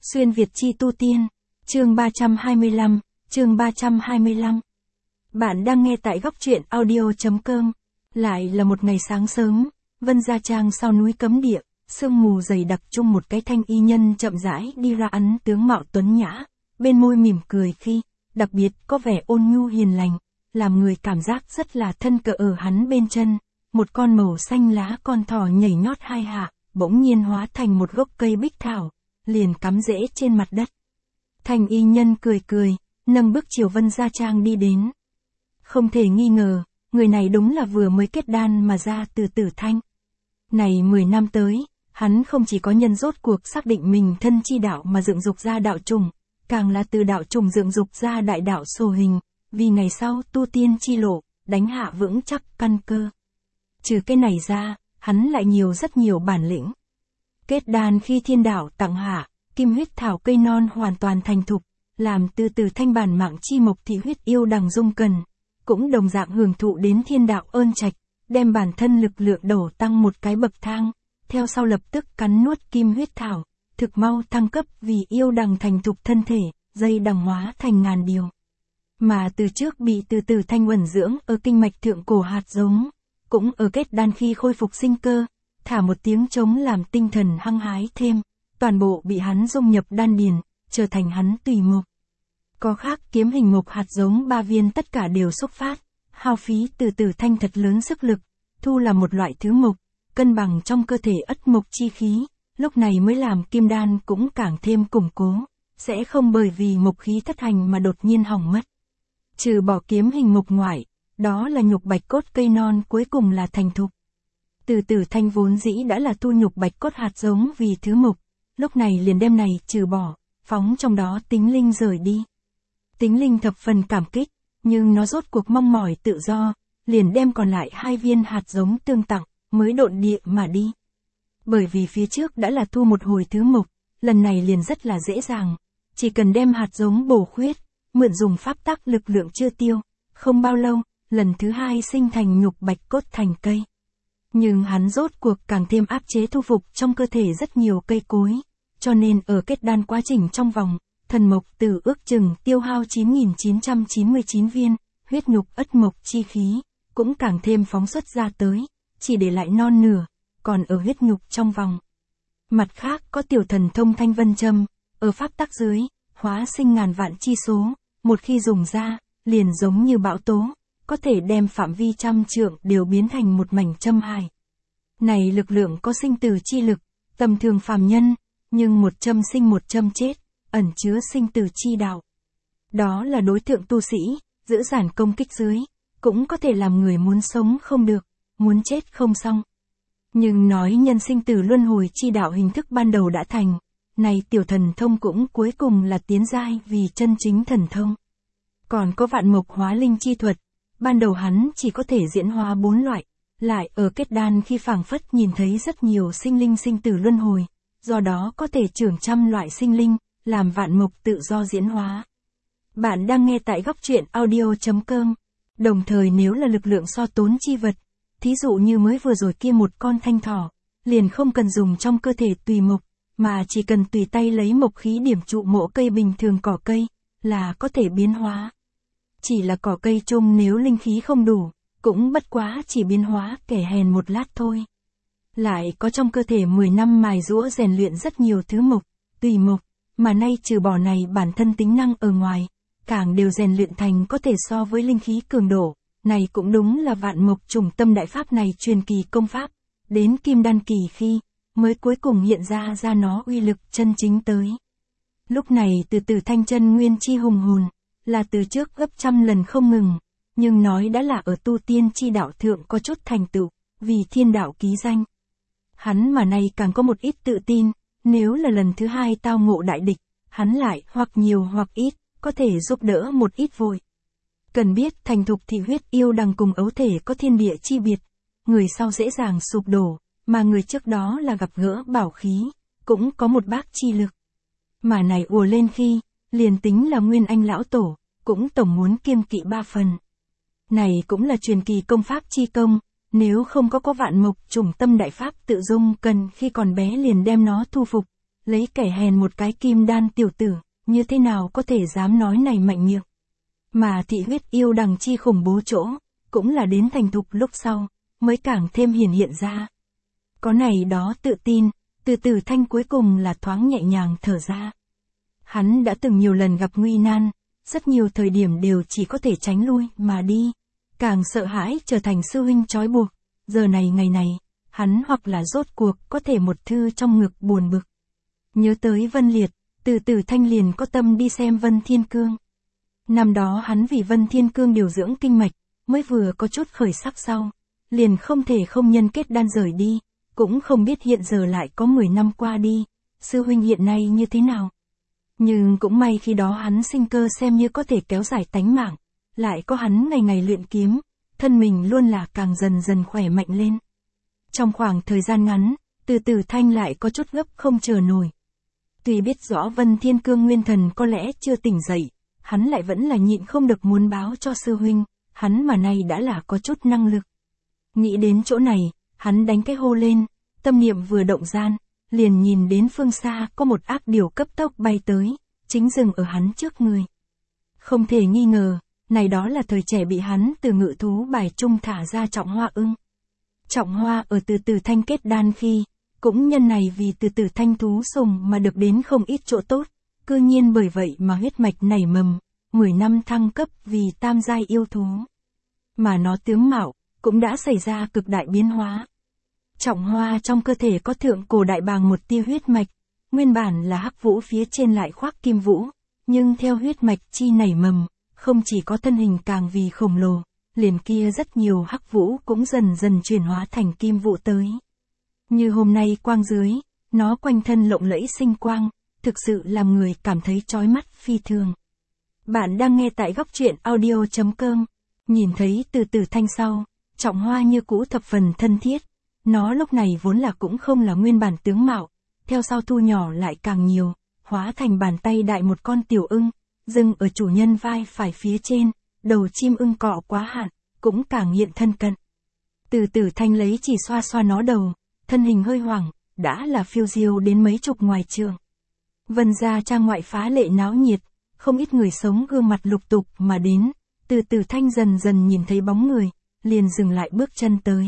Xuyên Việt chi tu tiên, chương 325, chương 325. Bạn đang nghe tại góc truyện audio.com. Lại là một ngày sáng sớm, Vân Gia Trang sau núi cấm địa, sương mù dày đặc chung một cái thanh y nhân chậm rãi đi ra ấn tướng mạo tuấn nhã, bên môi mỉm cười khi, đặc biệt có vẻ ôn nhu hiền lành, làm người cảm giác rất là thân cận. Ở hắn bên chân, một con màu xanh lá con thỏ nhảy nhót hai hạ, bỗng nhiên hóa thành một gốc cây bích thảo, liền cắm rễ trên mặt đất. Thanh y nhân cười cười, nâng bước chiều Vân Gia Trang đi đến. Không thể nghi ngờ, người này đúng là vừa mới kết đan mà ra từ Tử Thanh. Này 10 năm tới, hắn không chỉ có nhân rốt cuộc xác định mình thân chi đạo mà dựng dục ra đạo trùng, càng là từ đạo trùng dựng dục ra đại đạo sổ hình, vì ngày sau tu tiên chi lộ, đánh hạ vững chắc căn cơ. Trừ cái này ra, hắn lại rất nhiều bản lĩnh. Kết đan khi thiên đạo tặng hạ, kim huyết thảo cây non hoàn toàn thành thục, làm từ từ thanh bản mạng chi mộc thị huyết yêu đằng dung cần, cũng đồng dạng hưởng thụ đến thiên đạo ơn trạch, đem bản thân lực lượng đổ tăng một cái bậc thang, theo sau lập tức cắn nuốt kim huyết thảo, thực mau thăng cấp vì yêu đằng thành thục thân thể, dây đằng hóa thành ngàn điều. Mà từ trước bị từ từ thanh uẩn dưỡng ở kinh mạch thượng cổ hạt giống, cũng ở kết đan khi khôi phục sinh cơ, thả một tiếng trống làm tinh thần hăng hái thêm, toàn bộ bị hắn dung nhập đan điền, trở thành hắn tùy mộc. Có khác kiếm hình mộc hạt giống 3 viên tất cả đều xúc phát, hao phí từ từ thanh thật lớn sức lực, thu là một loại thứ mộc, cân bằng trong cơ thể ất mộc chi khí, lúc này mới làm kim đan cũng càng thêm củng cố, sẽ không bởi vì mộc khí thất hành mà đột nhiên hỏng mất. Trừ bỏ kiếm hình mộc ngoại, đó là nhục bạch cốt cây non cuối cùng là thành thục. Từ từ thanh vốn dĩ đã là thu nhục bạch cốt hạt giống vì thứ mộc, lúc này liền đem này trừ bỏ, phóng trong đó tính linh rời đi. Tính linh thập phần cảm kích, nhưng nó rốt cuộc mong mỏi tự do, liền đem còn lại 2 viên hạt giống tương tặng, mới độn địa mà đi. Bởi vì phía trước đã là thu một hồi thứ mộc, lần này liền rất là dễ dàng, chỉ cần đem hạt giống bổ khuyết, mượn dùng pháp tắc lực lượng chưa tiêu, không bao lâu, lần thứ 2 sinh thành nhục bạch cốt thành cây. Nhưng hắn rốt cuộc càng thêm áp chế thu phục trong cơ thể rất nhiều cây cối, cho nên ở kết đan quá trình trong vòng, thần mộc tử ước chừng tiêu hao 9.999 viên, huyết nhục ất mộc chi khí, cũng càng thêm phóng xuất ra tới, chỉ để lại non nửa, còn ở huyết nhục trong vòng. Mặt khác có tiểu thần thông thanh vân châm, ở pháp tắc dưới, hóa sinh ngàn vạn chi số, một khi dùng ra, liền giống như bão tố, có thể đem phạm vi trăm trượng đều biến thành một mảnh châm hài. Này lực lượng có sinh tử chi lực, tầm thường phàm nhân, nhưng một châm sinh một châm chết, ẩn chứa sinh tử chi đạo. Đó là đối tượng tu sĩ, giữ giản công kích dưới, cũng có thể làm người muốn sống không được, muốn chết không xong. Nhưng nói nhân sinh tử luân hồi chi đạo hình thức ban đầu đã thành, này tiểu thần thông cũng cuối cùng là tiến giai vì chân chính thần thông. Còn có vạn mộc hóa linh chi thuật, ban đầu hắn chỉ có thể diễn hóa 4 loại, lại ở kết đan khi phảng phất nhìn thấy rất nhiều sinh linh sinh tử luân hồi, do đó có thể trưởng trăm loại sinh linh, làm vạn mộc tự do diễn hóa. Bạn đang nghe tại góc truyện audio.com. Đồng thời nếu là lực lượng so tốn chi vật, thí dụ như mới vừa rồi kia một con thanh thỏ, liền không cần dùng trong cơ thể tùy mộc, mà chỉ cần tùy tay lấy mộc khí điểm trụ mộ cây bình thường cỏ cây, là có thể biến hóa. Chỉ là cỏ cây chung nếu linh khí không đủ, cũng bất quá chỉ biến hóa kẻ hèn một lát thôi. Lại có trong cơ thể 10 năm mài giũa rèn luyện rất nhiều thứ mộc, tùy mộc, mà nay trừ bỏ này bản thân tính năng ở ngoài, càng đều rèn luyện thành có thể so với linh khí cường độ, này cũng đúng là vạn mộc trùng tâm đại pháp này truyền kỳ công pháp, đến kim đan kỳ khi, mới cuối cùng hiện ra nó uy lực chân chính tới. Lúc này từ từ thanh chân nguyên chi hùng hồn, là từ trước gấp trăm lần không ngừng, nhưng nói đã là ở tu tiên chi đạo thượng có chút thành tựu, vì thiên đạo ký danh. Hắn mà nay càng có một ít tự tin, nếu là lần thứ 2 tao ngộ đại địch, hắn lại hoặc nhiều hoặc ít, có thể giúp đỡ một ít vội. Cần biết thành thục thị huyết yêu đằng cùng ấu thể có thiên địa chi biệt, người sau dễ dàng sụp đổ, mà người trước đó là gặp gỡ bảo khí, cũng có một bác chi lực. Mà này ùa lên khi, liền tính là nguyên anh lão tổ, cũng tổng muốn kiêng kỵ 3 phần. Này cũng là truyền kỳ công pháp chi công, nếu không có vạn mộc trùng tâm đại pháp tự dung cần khi còn bé liền đem nó thu phục, lấy kẻ hèn một cái kim đan tiểu tử, như thế nào có thể dám nói này mạnh miệng. Mà thị huyết yêu đằng chi khủng bố chỗ, cũng là đến thành thục lúc sau, mới càng thêm hiển hiện ra. Có này đó tự tin, Từ Tử Thanh cuối cùng là thoáng nhẹ nhàng thở ra. Hắn đã từng nhiều lần gặp nguy nan, rất nhiều thời điểm đều chỉ có thể tránh lui mà đi, càng sợ hãi trở thành sư huynh trói buộc, giờ này ngày này, hắn hoặc là rốt cuộc có thể một thư trong ngực buồn bực. Nhớ tới Vân Liệt, Từ Tử Thanh liền có tâm đi xem Vân Thiên Cương. Năm đó hắn vì Vân Thiên Cương điều dưỡng kinh mạch, mới vừa có chút khởi sắc sau, liền không thể không nhân kết đan rời đi, cũng không biết hiện giờ lại có 10 năm qua đi, sư huynh hiện nay như thế nào. Nhưng cũng may khi đó hắn sinh cơ xem như có thể kéo dài tánh mạng, lại có hắn ngày ngày luyện kiếm, thân mình luôn là càng dần dần khỏe mạnh lên. Trong khoảng thời gian ngắn, Từ Tử Thanh lại có chút gấp không chờ nổi. Tuy biết rõ Vân Thiên Cương nguyên thần có lẽ chưa tỉnh dậy, hắn lại vẫn là nhịn không được muốn báo cho sư huynh, hắn mà nay đã là có chút năng lực. Nghĩ đến chỗ này, hắn đánh cái hô lên, tâm niệm vừa động gian, liền nhìn đến phương xa có một ác điểu cấp tốc bay tới, chính dừng ở hắn trước người. Không thể nghi ngờ, này đó là thời trẻ bị hắn từ ngự thú bài trung thả ra Trọng Hoa ưng. Trọng Hoa ở Từ Tử Thanh kết đan khi, cũng nhân này vì Từ Tử Thanh thú sùng mà được đến không ít chỗ tốt, cư nhiên bởi vậy mà huyết mạch nảy mầm, 10 năm thăng cấp vì tam giai yêu thú. Mà nó tướng mạo, cũng đã xảy ra cực đại biến hóa. Trọng Hoa trong cơ thể có thượng cổ đại bàng một tia huyết mạch, nguyên bản là hắc vũ phía trên lại khoác kim vũ, nhưng theo huyết mạch chi nảy mầm, không chỉ có thân hình càng vì khổng lồ, liền kia rất nhiều hắc vũ cũng dần dần chuyển hóa thành kim vũ tới. Như hôm nay quang dưới, nó quanh thân lộng lẫy sinh quang, thực sự làm người cảm thấy chói mắt phi thường. Bạn đang nghe tại góc truyện audio.com, nhìn thấy Từ Tử Thanh sau, Trọng Hoa như cũ thập phần thân thiết. Nó lúc này vốn là cũng không là nguyên bản tướng mạo, theo sau thu nhỏ lại càng nhiều, hóa thành bàn tay đại một con tiểu ưng, dừng ở chủ nhân vai phải phía trên, đầu chim ưng cọ quá hạn, cũng càng hiện thân cận. Từ Tử Thanh lấy chỉ xoa xoa nó đầu, thân hình hơi hoảng, đã là phiêu diêu đến mấy chục ngoài trường. Vân gia trang ngoại phá lệ náo nhiệt, không ít người sống gương mặt lục tục mà đến, Từ Tử Thanh dần dần nhìn thấy bóng người, liền dừng lại bước chân tới.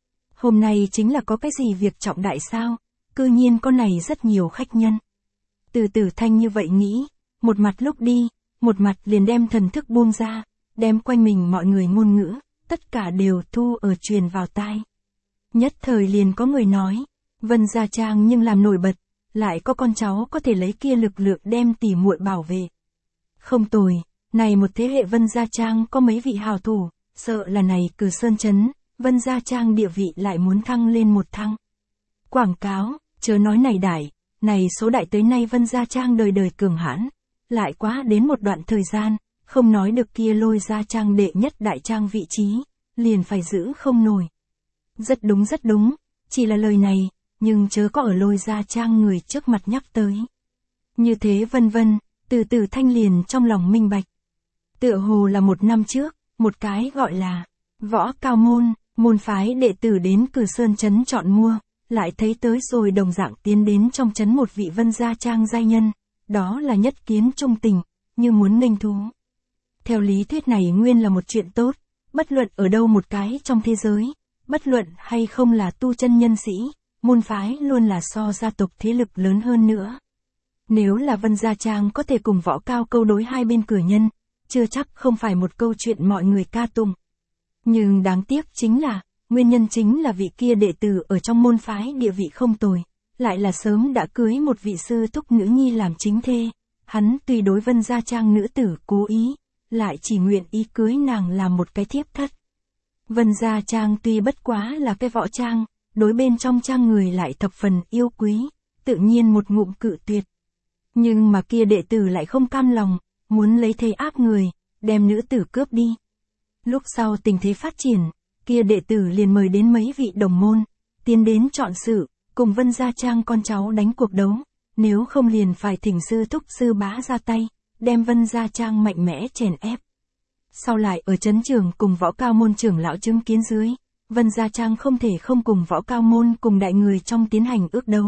Hôm nay chính là có cái gì việc trọng đại sao, cư nhiên có này rất nhiều khách nhân. Từ Tử Thanh như vậy nghĩ, một mặt lúc đi, một mặt liền đem thần thức buông ra, đem quanh mình mọi người ngôn ngữ, tất cả đều thu ở truyền vào tai. Nhất thời liền có người nói, Vân gia trang nhưng làm nổi bật, lại có con cháu có thể lấy kia lực lượng đem tỉ muội bảo vệ. Không tồi, này một thế hệ Vân gia trang có mấy vị hào thủ, sợ là này Cử Sơn Trấn, Vân gia trang địa vị lại muốn thăng lên một thăng. Quảng cáo, chớ nói này đại, này số đại tới nay Vân gia trang đời đời cường hãn, lại quá đến một đoạn thời gian, không nói được kia Lôi gia trang đệ nhất đại trang vị trí, liền phải giữ không nổi. Rất đúng, chỉ là lời này, nhưng chớ có ở Lôi gia trang người trước mặt nhắc tới. Như thế vân vân, Từ Tử Thanh liền trong lòng minh bạch. Tựa hồ là một năm trước, một cái gọi là Võ Cao Môn, môn phái đệ tử đến Cử Sơn Trấn chọn mua, lại thấy tới rồi đồng dạng tiến đến trong trấn một vị Vân gia trang giai nhân, đó là Nhất Kiến trung tình, như muốn nghênh thú. Theo lý thuyết này nguyên là một chuyện tốt, bất luận ở đâu một cái trong thế giới, bất luận hay không là tu chân nhân sĩ, môn phái luôn là so gia tộc thế lực lớn hơn nữa. Nếu là Vân gia trang có thể cùng Võ Cao câu đối hai bên cửa nhân, chưa chắc không phải một câu chuyện mọi người ca tụng. Nhưng đáng tiếc chính là, nguyên nhân chính là vị kia đệ tử ở trong môn phái địa vị không tồi, lại là sớm đã cưới một vị sư thúc nữ nhi làm chính thê, hắn tuy đối Vân gia trang nữ tử cố ý, lại chỉ nguyện ý cưới nàng làm một cái thiếp thất. Vân gia trang tuy bất quá là cái võ trang, đối bên trong trang người lại thập phần yêu quý, tự nhiên một ngụm cự tuyệt. Nhưng mà kia đệ tử lại không cam lòng, muốn lấy thế áp người, đem nữ tử cướp đi. Lúc sau tình thế phát triển, kia đệ tử liền mời đến mấy vị đồng môn, tiến đến chọn sự, cùng Vân gia trang con cháu đánh cuộc đấu, nếu không liền phải thỉnh sư thúc sư bá ra tay, đem Vân gia trang mạnh mẽ chèn ép. Sau lại ở trấn trường cùng Võ Cao Môn trưởng lão chứng kiến dưới, Vân gia trang không thể không cùng Võ Cao Môn cùng đại người trong tiến hành ước đấu,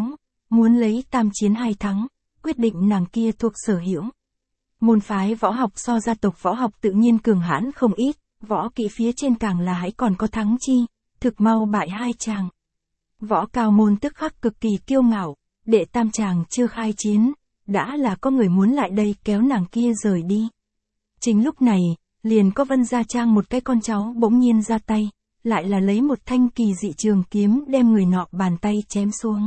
muốn lấy tam chiến hai thắng, quyết định nàng kia thuộc sở hữu. Môn phái võ học so gia tộc võ học tự nhiên cường hãn không ít, võ kỹ phía trên càng là hãy còn có thắng chi, thực mau bại hai chàng. Võ cao môn tức khắc cực kỳ kiêu ngạo, đệ tam chàng chưa khai chiến, đã là có người muốn lại đây kéo nàng kia rời đi. Chính lúc này, liền có Vân Gia Trang một cái con cháu bỗng nhiên ra tay, lại là lấy một thanh kỳ dị trường kiếm đem người nọ bàn tay chém xuống.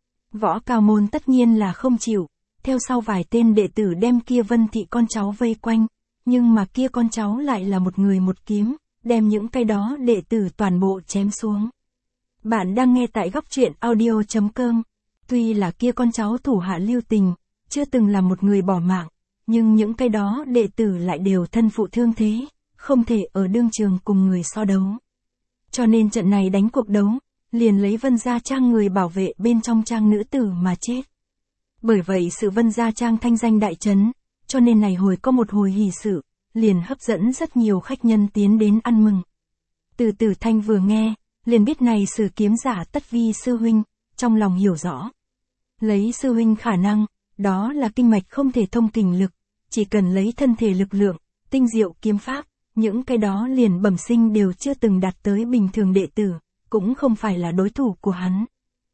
Võ cao môn tất nhiên là không chịu, theo sau vài tên đệ tử đem kia Vân thị con cháu vây quanh, nhưng mà kia con cháu lại là một người một kiếm, đem những cái đó đệ tử toàn bộ chém xuống. Bạn đang nghe tại góc truyện audio.com. Tuy là kia con cháu thủ hạ lưu tình, chưa từng là một người bỏ mạng, nhưng những cái đó đệ tử lại đều thân phụ thương thế, không thể ở đương trường cùng người so đấu. Cho nên trận này đánh cuộc đấu, liền lấy Vân Gia Trang người bảo vệ bên trong trang nữ tử mà chết. Bởi vậy sự Vân Gia Trang thanh danh đại chấn, cho nên này hồi có một hồi hỷ sự, liền hấp dẫn rất nhiều khách nhân tiến đến ăn mừng. Từ Tử Thanh vừa nghe, liền biết này sử kiếm giả tất vi sư huynh, trong lòng hiểu rõ. Lấy sư huynh khả năng, đó là kinh mạch không thể thông kình lực, chỉ cần lấy thân thể lực lượng, tinh diệu kiếm pháp, những cái đó liền bẩm sinh đều chưa từng đạt tới bình thường đệ tử, cũng không phải là đối thủ của hắn.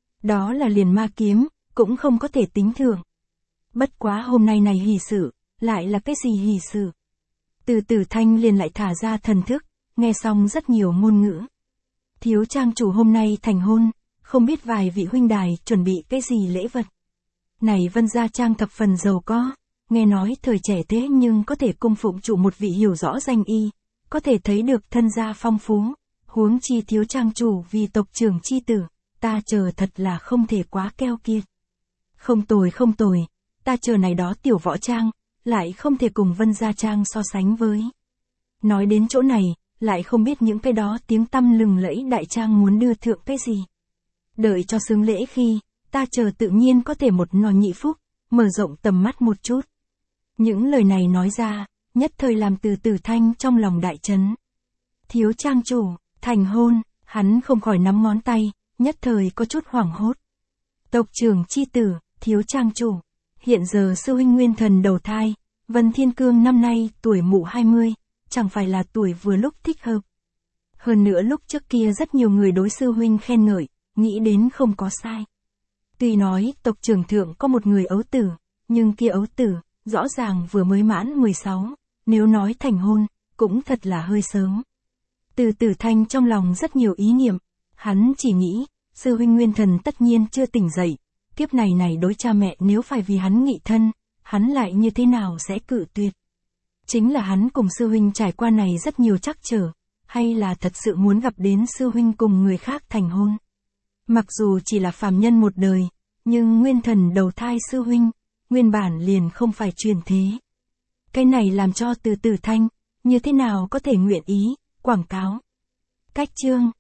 Đó là liền ma kiếm, cũng không có thể tính thưởng. Bất quá hôm nay này hỷ sự, lại là cái gì hỷ sự? Từ Tử Thanh liền lại thả ra thần thức, nghe xong rất nhiều ngôn ngữ. Thiếu trang chủ hôm nay thành hôn, không biết vài vị huynh đài chuẩn bị cái gì lễ vật. Này Vân Gia Trang thập phần giàu có, nghe nói thời trẻ thế nhưng có thể cung phụng chủ một vị hiểu rõ danh y, có thể thấy được thân gia phong phú, huống chi thiếu trang chủ vì tộc trưởng chi tử, ta chờ thật là không thể quá keo kiệt. Không tồi, ta chờ này đó tiểu võ trang, lại không thể cùng Vân Gia Trang so sánh với. Nói đến chỗ này, lại không biết những cái đó tiếng tăm lừng lẫy đại trang muốn đưa thượng cái gì. Đợi cho xướng lễ khi, ta chờ tự nhiên có thể một nò nhị phúc, mở rộng tầm mắt một chút. Những lời này nói ra, nhất thời làm Từ Tử Thanh trong lòng đại chấn. Thiếu trang chủ, thành hôn, hắn không khỏi nắm ngón tay, nhất thời có chút hoảng hốt. Tộc trưởng chi tử, thiếu trang chủ, hiện giờ sư huynh nguyên thần đầu thai, Vân Thiên Cương năm nay tuổi mụ 20, chẳng phải là tuổi vừa lúc thích hợp. Hơn nữa lúc trước kia rất nhiều người đối sư huynh khen ngợi, nghĩ đến không có sai. Tuy nói tộc trưởng thượng có một người ấu tử, nhưng kia ấu tử, rõ ràng vừa mới mãn 16, nếu nói thành hôn, cũng thật là hơi sớm. Từ Tử Thanh trong lòng rất nhiều ý niệm, hắn chỉ nghĩ, sư huynh nguyên thần tất nhiên chưa tỉnh dậy, kiếp này đối cha mẹ nếu phải vì hắn nghị thân, hắn lại như thế nào sẽ cự tuyệt. Chính là hắn cùng sư huynh trải qua này rất nhiều trắc trở, hay là thật sự muốn gặp đến sư huynh cùng người khác thành hôn. Mặc dù chỉ là phàm nhân một đời, nhưng nguyên thần đầu thai sư huynh, nguyên bản liền không phải truyền thế. Cái này làm cho Từ Tử Thanh, như thế nào có thể nguyện ý, quảng cáo. Cách chương